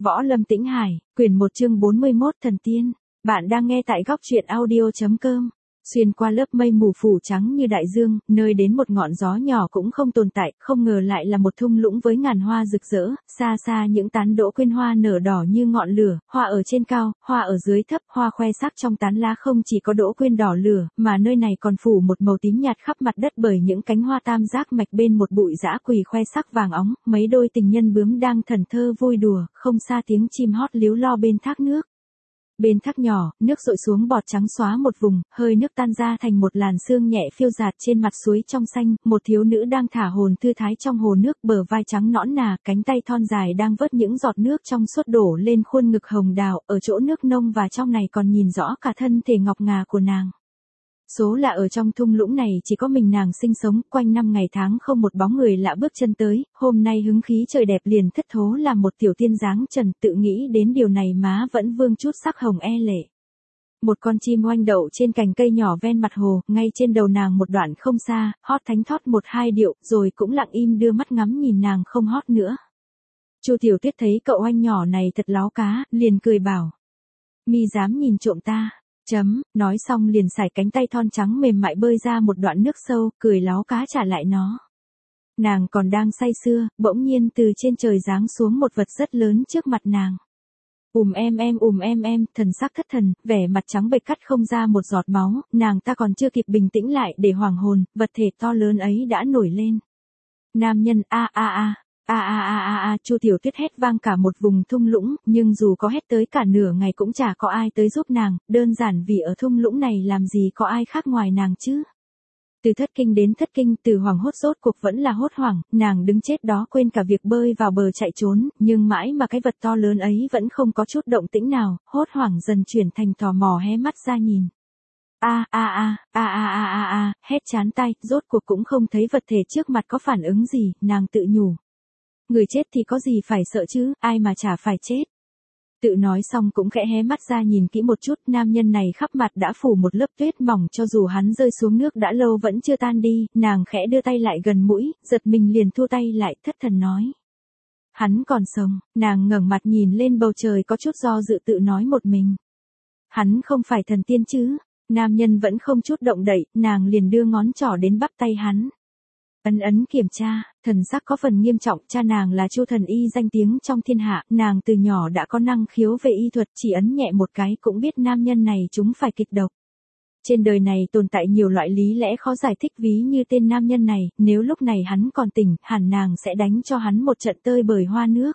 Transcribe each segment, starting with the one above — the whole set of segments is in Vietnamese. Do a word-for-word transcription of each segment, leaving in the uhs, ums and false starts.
Võ Lâm Tĩnh Hải, quyển một chương bốn mươi mốt Thần Tiên. Bạn đang nghe tại góc truyện audio.com. Xuyên qua lớp mây mù phủ trắng như đại dương, nơi đến một ngọn gió nhỏ cũng không tồn tại, không ngờ lại là một thung lũng với ngàn hoa rực rỡ, xa xa những tán đỗ quyên hoa nở đỏ như ngọn lửa, hoa ở trên cao, hoa ở dưới thấp, hoa khoe sắc trong tán lá không chỉ có đỗ quyên đỏ lửa, mà nơi này còn phủ một màu tím nhạt khắp mặt đất bởi những cánh hoa tam giác mạch bên một bụi dã quỳ khoe sắc vàng óng, mấy đôi tình nhân bướm đang thẫn thơ vui đùa, không xa tiếng chim hót líu lo bên thác nước. Bên thác nhỏ, nước dội xuống bọt trắng xóa một vùng, hơi nước tan ra thành một làn sương nhẹ phiêu dạt trên mặt suối trong xanh, một thiếu nữ đang thả hồn thư thái trong hồ nước, bờ vai trắng nõn nà, cánh tay thon dài đang vớt những giọt nước trong suốt đổ lên khuôn ngực hồng đào, ở chỗ nước nông và trong này còn nhìn rõ cả thân thể ngọc ngà của nàng. Số là ở trong thung lũng này chỉ có mình nàng sinh sống, quanh năm ngày tháng không một bóng người lạ bước chân tới, hôm nay hứng khí trời đẹp liền thất thố làm một tiểu tiên dáng trần, tự nghĩ đến điều này má vẫn vương chút sắc hồng e lệ. Một con chim oanh đậu trên cành cây nhỏ ven mặt hồ, ngay trên đầu nàng một đoạn không xa, hót thánh thót một hai điệu, rồi cũng lặng im đưa mắt ngắm nhìn nàng không hót nữa. Chu Tiểu Tuyết thấy cậu oanh nhỏ này thật láo cá, liền cười bảo: "Mi dám nhìn trộm ta?" Chấm, nói xong liền sải cánh tay thon trắng mềm mại bơi ra một đoạn nước sâu, cười láo cá trả lại nó. Nàng còn đang say sưa, bỗng nhiên từ trên trời giáng xuống một vật rất lớn trước mặt nàng. Ùm em em ùm em em, thần sắc thất thần, vẻ mặt trắng bệch cắt không ra một giọt máu, nàng ta còn chưa kịp bình tĩnh lại để hoàng hồn, vật thể to lớn ấy đã nổi lên. Nam nhân a a a. A a a a a, Chu Tiểu Tuyết hét vang cả một vùng thung lũng, nhưng dù có hét tới cả nửa ngày cũng chả có ai tới giúp nàng, đơn giản vì ở thung lũng này làm gì có ai khác ngoài nàng chứ. Từ thất kinh đến thất kinh, từ hoảng hốt rốt cuộc vẫn là hốt hoảng, nàng đứng chết đó quên cả việc bơi vào bờ chạy trốn, nhưng mãi mà cái vật to lớn ấy vẫn không có chút động tĩnh nào, hốt hoảng dần chuyển thành tò mò hé mắt ra nhìn. A a a, a a a a a, hét chán tai, rốt cuộc cũng không thấy vật thể trước mặt có phản ứng gì, nàng tự nhủ. Người chết thì có gì phải sợ chứ, ai mà chả phải chết. Tự nói xong cũng khẽ hé mắt ra nhìn kỹ một chút, nam nhân này khắp mặt đã phủ một lớp tuyết mỏng, cho dù hắn rơi xuống nước đã lâu vẫn chưa tan đi, nàng khẽ đưa tay lại gần mũi, giật mình liền thu tay lại, thất thần nói. Hắn còn sống, nàng ngẩng mặt nhìn lên bầu trời có chút do dự tự nói một mình. Hắn không phải thần tiên chứ, nam nhân vẫn không chút động đậy, nàng liền đưa ngón trỏ đến bắp tay hắn. Ấn ấn kiểm tra, thần sắc có phần nghiêm trọng, cha nàng là Chu thần y danh tiếng trong thiên hạ, nàng từ nhỏ đã có năng khiếu về y thuật, chỉ ấn nhẹ một cái cũng biết nam nhân này chúng phải kịch độc. Trên đời này tồn tại nhiều loại lý lẽ khó giải thích ví như tên nam nhân này, nếu lúc này hắn còn tỉnh, hẳn nàng sẽ đánh cho hắn một trận tơi bời hoa nước.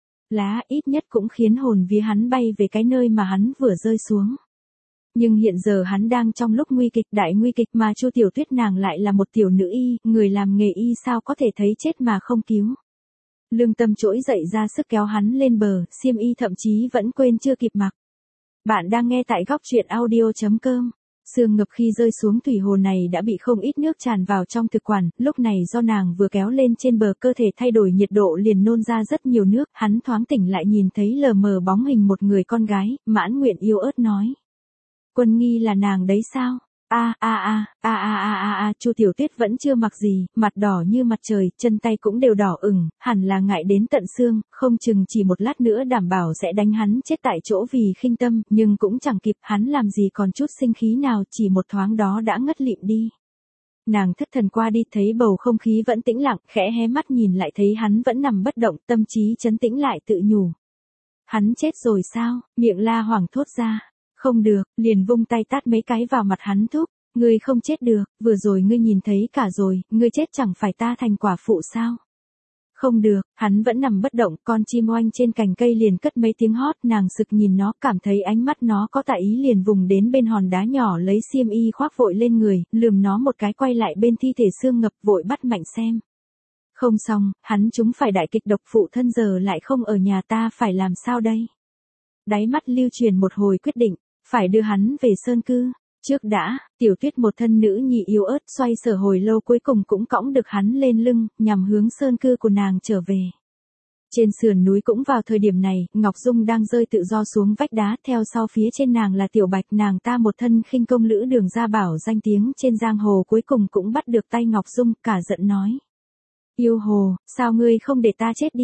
Lá ít nhất cũng khiến hồn vía hắn bay về cái nơi mà hắn vừa rơi xuống. Nhưng hiện giờ hắn đang trong lúc nguy kịch, đại nguy kịch mà Chu Tiểu Tuyết nàng lại là một tiểu nữ y, người làm nghề y sao có thể thấy chết mà không cứu. Lương tâm trỗi dậy ra sức kéo hắn lên bờ, xiêm y thậm chí vẫn quên chưa kịp mặc. Bạn đang nghe tại góc truyện audio.com. Sương ngập khi rơi xuống thủy hồ này đã bị không ít nước tràn vào trong thực quản, lúc này do nàng vừa kéo lên trên bờ cơ thể thay đổi nhiệt độ liền nôn ra rất nhiều nước, hắn thoáng tỉnh lại nhìn thấy lờ mờ bóng hình một người con gái, mãn nguyện yêu ớt nói. Quân Nghi là nàng đấy sao? A a a, a a a a a, Chu Tiểu Tuyết vẫn chưa mặc gì, mặt đỏ như mặt trời, chân tay cũng đều đỏ ửng, hẳn là ngại đến tận xương, không chừng chỉ một lát nữa đảm bảo sẽ đánh hắn chết tại chỗ vì khinh tâm, nhưng cũng chẳng kịp, hắn làm gì còn chút sinh khí nào, chỉ một thoáng đó đã ngất lịm đi. Nàng thất thần qua đi thấy bầu không khí vẫn tĩnh lặng, khẽ hé mắt nhìn lại thấy hắn vẫn nằm bất động, tâm trí trấn tĩnh lại tự nhủ. Hắn chết rồi sao? Miệng la hoảng thốt ra. Không được, liền vung tay tát mấy cái vào mặt hắn thúc, ngươi không chết được, vừa rồi ngươi nhìn thấy cả rồi, ngươi chết chẳng phải ta thành quả phụ sao? Không được, hắn vẫn nằm bất động, con chim oanh trên cành cây liền cất mấy tiếng hót, nàng sực nhìn nó, cảm thấy ánh mắt nó có tại ý liền vùng đến bên hòn đá nhỏ lấy xiêm y khoác vội lên người, lườm nó một cái quay lại bên thi thể xương ngập vội bắt mạnh xem. Không xong, hắn chúng phải đại kịch độc phụ thân giờ lại không ở nhà ta phải làm sao đây? Đáy mắt lưu truyền một hồi quyết định. Phải đưa hắn về sơn cư. Trước đã, Tiểu Tuyết một thân nữ nhị yếu ớt xoay sở hồi lâu cuối cùng cũng cõng được hắn lên lưng, nhằm hướng sơn cư của nàng trở về. Trên sườn núi cũng vào thời điểm này, Ngọc Dung đang rơi tự do xuống vách đá, theo sau phía trên nàng là Tiểu Bạch, nàng ta một thân khinh công lữ đường gia bảo danh tiếng trên giang hồ cuối cùng cũng bắt được tay Ngọc Dung, cả giận nói. Yêu hồ, sao ngươi không để ta chết đi?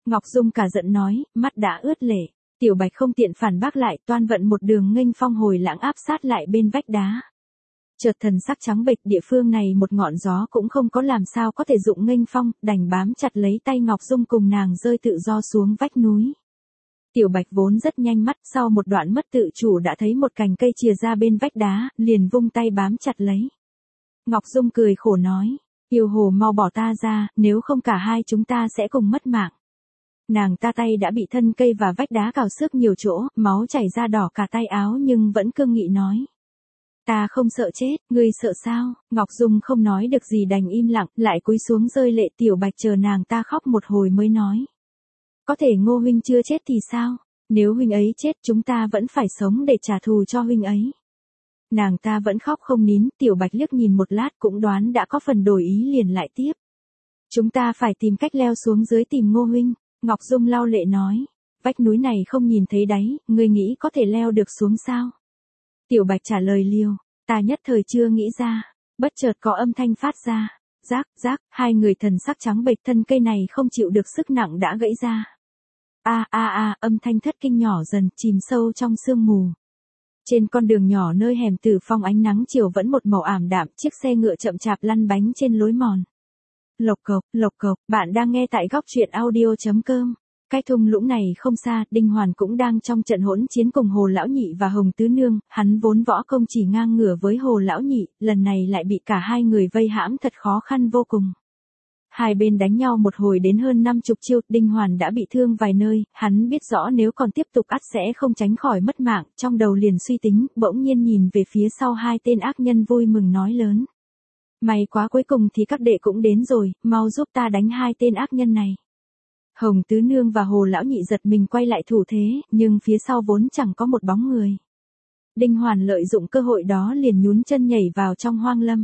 Ngọc Dung cả giận nói, mắt đã ướt lệ. Tiểu Bạch không tiện phản bác lại, toan vận một đường nghênh phong hồi lãng áp sát lại bên vách đá. Chợt thần sắc trắng bệch, địa phương này một ngọn gió cũng không có, làm sao có thể dụng nghênh phong, đành bám chặt lấy tay Ngọc Dung cùng nàng rơi tự do xuống vách núi. Tiểu Bạch vốn rất nhanh mắt, sau một đoạn mất tự chủ đã thấy một cành cây chìa ra bên vách đá, liền vung tay bám chặt lấy. Ngọc Dung cười khổ nói, yêu hồ mau bỏ ta ra, nếu không cả hai chúng ta sẽ cùng mất mạng. Nàng ta tay đã bị thân cây và vách đá cào xước nhiều chỗ, máu chảy ra đỏ cả tay áo nhưng vẫn cương nghị nói. Ta không sợ chết, ngươi sợ sao? Ngọc Dung không nói được gì đành im lặng, lại cúi xuống rơi lệ. Tiểu Bạch chờ nàng ta khóc một hồi mới nói. Có thể Ngô huynh chưa chết thì sao? Nếu huynh ấy chết chúng ta vẫn phải sống để trả thù cho huynh ấy. Nàng ta vẫn khóc không nín, Tiểu Bạch liếc nhìn một lát cũng đoán đã có phần đổi ý liền lại tiếp. Chúng ta phải tìm cách leo xuống dưới tìm Ngô huynh. Ngọc Dung lau lệ nói. Vách núi này không nhìn thấy đáy, ngươi nghĩ có thể leo được xuống sao? Tiểu Bạch trả lời liều, ta nhất thời chưa nghĩ ra. Bất chợt có âm thanh phát ra. Rác, rác, hai người thần sắc trắng bệch, thân cây này không chịu được sức nặng đã gãy ra. A a a, âm thanh thất kinh nhỏ dần, chìm sâu trong sương mù. Trên con đường nhỏ nơi hẻm Tử Phong ánh nắng chiều vẫn một màu ảm đạm, chiếc xe ngựa chậm chạp lăn bánh trên lối mòn. Lộc cộc, lộc cộc, bạn đang nghe tại góc truyện audio chấm com. Cái thung lũng này không xa, Đinh Hoàn cũng đang trong trận hỗn chiến cùng Hồ Lão Nhị và Hồng Tứ Nương, hắn vốn võ công chỉ ngang ngửa với Hồ Lão Nhị, lần này lại bị cả hai người vây hãm thật khó khăn vô cùng. Hai bên đánh nhau một hồi đến hơn năm chục chiêu, Đinh Hoàn đã bị thương vài nơi, hắn biết rõ nếu còn tiếp tục ắt sẽ không tránh khỏi mất mạng, trong đầu liền suy tính, bỗng nhiên nhìn về phía sau hai tên ác nhân vui mừng nói lớn. May quá cuối cùng thì các đệ cũng đến rồi, mau giúp ta đánh hai tên ác nhân này. Hồng Tứ Nương và Hồ Lão Nhị giật mình quay lại thủ thế, nhưng phía sau vốn chẳng có một bóng người. Đinh Hoàn lợi dụng cơ hội đó liền nhún chân nhảy vào trong hoang lâm.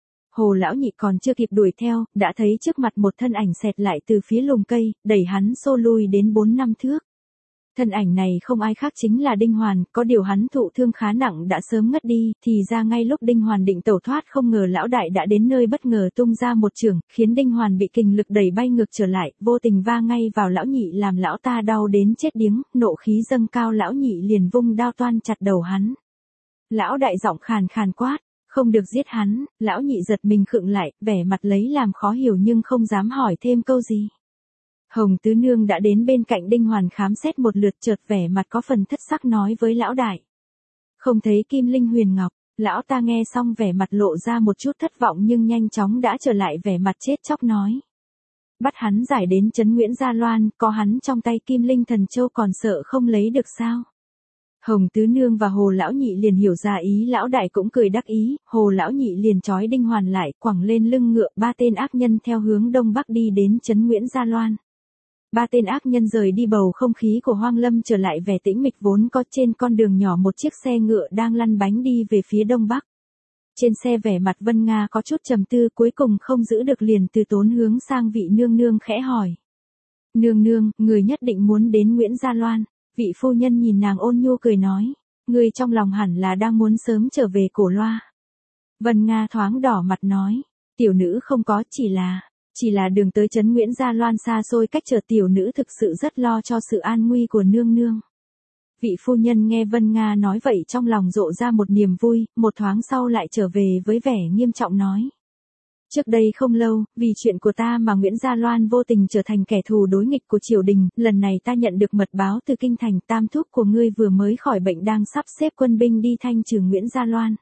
Hồ Lão Nhị còn chưa kịp đuổi theo, đã thấy trước mặt một thân ảnh xẹt lại từ phía lùm cây, đẩy hắn xô lui đến bốn năm thước. Thân ảnh này không ai khác chính là Đinh Hoàn, có điều hắn thụ thương khá nặng đã sớm ngất đi, thì ra ngay lúc Đinh Hoàn định tẩu thoát không ngờ lão đại đã đến nơi bất ngờ tung ra một chưởng, khiến Đinh Hoàn bị kình lực đẩy bay ngược trở lại, vô tình va ngay vào lão nhị làm lão ta đau đến chết điếng, nộ khí dâng cao lão nhị liền vung đao toan chặt đầu hắn. Lão đại giọng khàn khàn quát, không được giết hắn, lão nhị giật mình khựng lại, vẻ mặt lấy làm khó hiểu nhưng không dám hỏi thêm câu gì. Hồng Tứ Nương đã đến bên cạnh Đinh Hoàn khám xét một lượt, chợt vẻ mặt có phần thất sắc nói với lão đại. Không thấy Kim Linh Huyền Ngọc, lão ta nghe xong vẻ mặt lộ ra một chút thất vọng nhưng nhanh chóng đã trở lại vẻ mặt chết chóc nói. Bắt hắn giải đến trấn Nguyễn Gia Loan, có hắn trong tay Kim Linh Thần Châu còn sợ không lấy được sao? Hồng Tứ Nương và Hồ Lão Nhị liền hiểu ra ý lão đại cũng cười đắc ý, Hồ Lão Nhị liền trói Đinh Hoàn lại, quẳng lên lưng ngựa, ba tên ác nhân theo hướng đông bắc đi đến trấn Nguyễn Gia Loan. Ba tên ác nhân rời đi, bầu không khí của hoang lâm trở lại vẻ tĩnh mịch vốn có. Trên con đường nhỏ một chiếc xe ngựa đang lăn bánh đi về phía đông bắc. Trên xe vẻ mặt Vân Nga có chút trầm tư, cuối cùng không giữ được liền từ tốn hướng sang vị nương nương khẽ hỏi. Nương nương, người nhất định muốn đến Nguyễn Gia Loan. Vị phu nhân nhìn nàng ôn nhu cười nói. Người trong lòng hẳn là đang muốn sớm trở về Cổ Loa. Vân Nga thoáng đỏ mặt nói. Tiểu nữ không có, chỉ là... Chỉ là đường tới trấn Nguyễn Gia Loan xa xôi cách trở, tiểu nữ thực sự rất lo cho sự an nguy của nương nương. Vị phu nhân nghe Vân Nga nói vậy trong lòng rộ ra một niềm vui, một thoáng sau lại trở về với vẻ nghiêm trọng nói. Trước đây không lâu, vì chuyện của ta mà Nguyễn Gia Loan vô tình trở thành kẻ thù đối nghịch của triều đình, lần này ta nhận được mật báo từ kinh thành, tam thúc của ngươi vừa mới khỏi bệnh đang sắp xếp quân binh đi thanh trừ Nguyễn Gia Loan.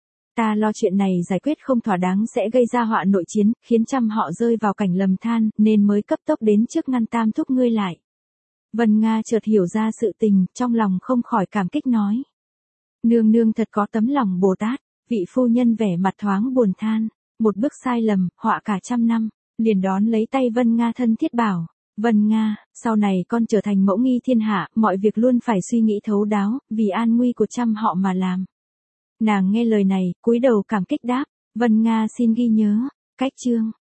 Ta lo chuyện này giải quyết không thỏa đáng sẽ gây ra họa nội chiến, khiến trăm họ rơi vào cảnh lầm than, nên mới cấp tốc đến trước ngăn tam thúc ngươi lại. Vân Nga chợt hiểu ra sự tình, trong lòng không khỏi cảm kích nói. Nương nương thật có tấm lòng Bồ Tát, vị phu nhân vẻ mặt thoáng buồn than, một bước sai lầm, họa cả trăm năm, liền đón lấy tay Vân Nga thân thiết bảo. Vân Nga, sau này con trở thành mẫu nghi thiên hạ, mọi việc luôn phải suy nghĩ thấu đáo, vì an nguy của trăm họ mà làm. Nàng nghe lời này, cúi đầu cảm kích đáp, Vân Nga xin ghi nhớ, cách chương.